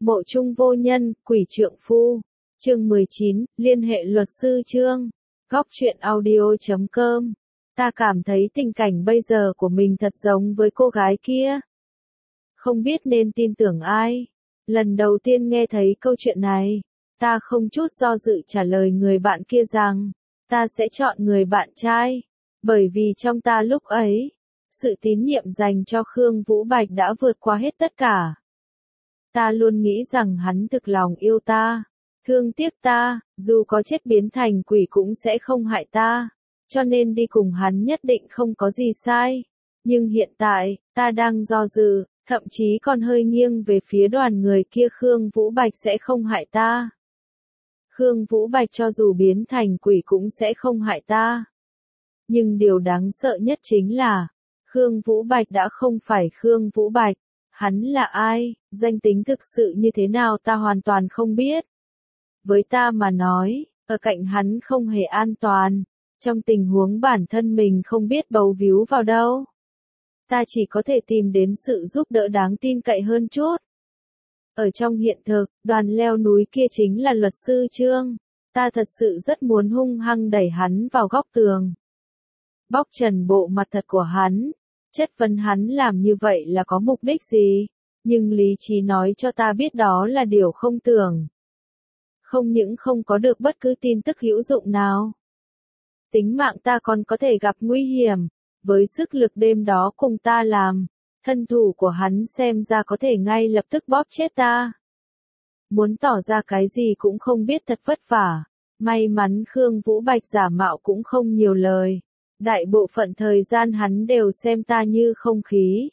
Mộ chung vô nhân, quỷ trượng phu. Chương 19, liên hệ luật sư Trương. Góc truyện audio.com. Ta cảm thấy tình cảnh bây giờ của mình thật giống với cô gái kia. Không biết nên tin tưởng ai. Lần đầu tiên nghe thấy câu chuyện này, ta không chút do dự trả lời người bạn kia rằng, ta sẽ chọn người bạn trai. Bởi vì trong ta lúc ấy, sự tín nhiệm dành cho Khương Vũ Bạch đã vượt qua hết tất cả. Ta luôn nghĩ rằng hắn thực lòng yêu ta, thương tiếc ta, dù có chết biến thành quỷ cũng sẽ không hại ta, cho nên đi cùng hắn nhất định không có gì sai. Nhưng hiện tại, ta đang do dự, thậm chí còn hơi nghiêng về phía đoàn người kia. Khương Vũ Bạch sẽ không hại ta. Khương Vũ Bạch cho dù biến thành quỷ cũng sẽ không hại ta. Nhưng điều đáng sợ nhất chính là, Khương Vũ Bạch đã không phải Khương Vũ Bạch. Hắn là ai, danh tính thực sự như thế nào ta hoàn toàn không biết. Với ta mà nói, ở cạnh hắn không hề an toàn, trong tình huống bản thân mình không biết bấu víu vào đâu. Ta chỉ có thể tìm đến sự giúp đỡ đáng tin cậy hơn chút. Ở trong hiện thực, đoàn leo núi kia chính là luật sư Trương. Ta thật sự rất muốn hung hăng đẩy hắn vào góc tường. Bóc trần bộ mặt thật của hắn. Chất vấn hắn làm như vậy là có mục đích gì, nhưng lý trí nói cho ta biết đó là điều không tưởng. Không những không có được bất cứ tin tức hữu dụng nào. Tính mạng ta còn có thể gặp nguy hiểm, với sức lực đêm đó cùng ta làm, thân thủ của hắn xem ra có thể ngay lập tức bóp chết ta. Muốn tỏ ra cái gì cũng không biết thật vất vả, may mắn Khương Vũ Bạch giả mạo cũng không nhiều lời. Đại bộ phận thời gian hắn đều xem ta như không khí.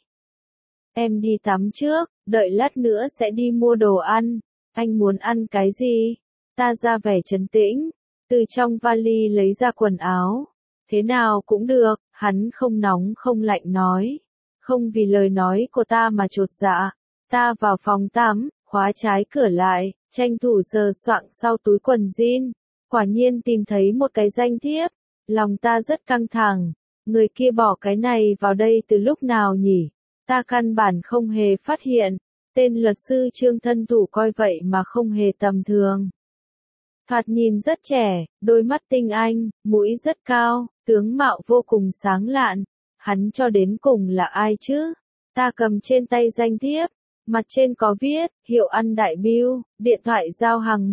Em đi tắm trước, đợi lát nữa sẽ đi mua đồ ăn. Anh muốn ăn cái gì? Ta ra vẻ trấn tĩnh, từ trong vali lấy ra quần áo. Thế nào cũng được, hắn không nóng không lạnh nói. Không vì lời nói của ta mà chột dạ. Ta vào phòng tắm, khóa trái cửa lại, tranh thủ sờ soạng sau túi quần jean. Quả nhiên tìm thấy một cái danh thiếp. Lòng ta rất căng thẳng, người kia bỏ cái này vào đây từ lúc nào nhỉ? Ta căn bản không hề phát hiện, tên luật sư Trương thân thủ coi vậy mà không hề tầm thường. Thoạt nhìn rất trẻ, đôi mắt tinh anh, mũi rất cao, tướng mạo vô cùng sáng lạn. Hắn cho đến cùng là ai chứ? Ta cầm trên tay danh thiếp, mặt trên có viết, hiệu ăn đại biêu, điện thoại giao hàng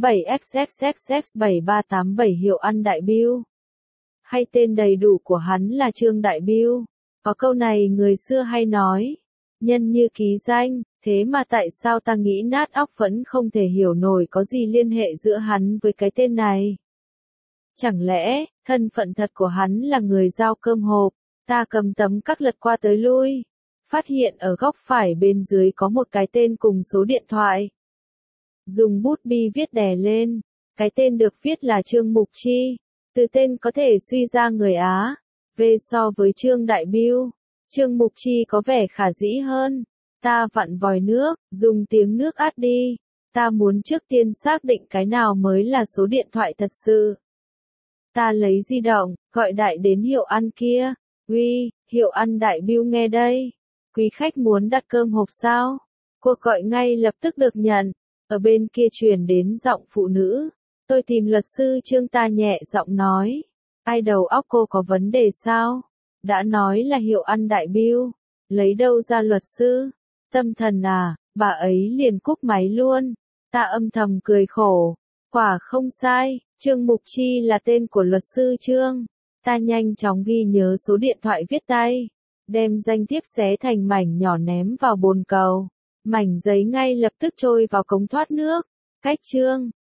187XXXX7387 hiệu ăn đại biêu. Hay tên đầy đủ của hắn là Trương Đại Biêu. Có câu này người xưa hay nói, nhân như ký danh, thế mà tại sao ta nghĩ nát óc vẫn không thể hiểu nổi có gì liên hệ giữa hắn với cái tên này. Chẳng lẽ, thân phận thật của hắn là người giao cơm hộp? Ta cầm tấm các lật qua tới lui, phát hiện ở góc phải bên dưới có một cái tên cùng số điện thoại. Dùng bút bi viết đè lên, cái tên được viết là Trương Mục Chi. Từ tên có thể suy ra người Á. Về so với Trương Đại Biêu, Trương Mục Chi có vẻ khả dĩ hơn. Ta vặn vòi nước, dùng tiếng nước át đi. Ta muốn trước tiên xác định cái nào mới là số điện thoại thật sự. Ta lấy di động, gọi đại đến hiệu ăn kia. Uy, hiệu ăn Đại Biêu nghe đây. Quý khách muốn đặt cơm hộp sao? Cuộc gọi ngay lập tức được nhận. Ở bên kia truyền đến giọng phụ nữ. Tôi tìm luật sư Trương, ta nhẹ giọng nói. Ai đầu óc cô có vấn đề sao? Đã nói là hiệu ăn Đại Biêu. Lấy đâu ra luật sư? Tâm thần à? Bà ấy liền cúp máy luôn. Ta âm thầm cười khổ. Quả không sai, Trương Mục Chi là tên của luật sư Trương. Ta nhanh chóng ghi nhớ số điện thoại viết tay. Đem danh thiếp xé thành mảnh nhỏ ném vào bồn cầu. Mảnh giấy ngay lập tức trôi vào cống thoát nước. Cách Trương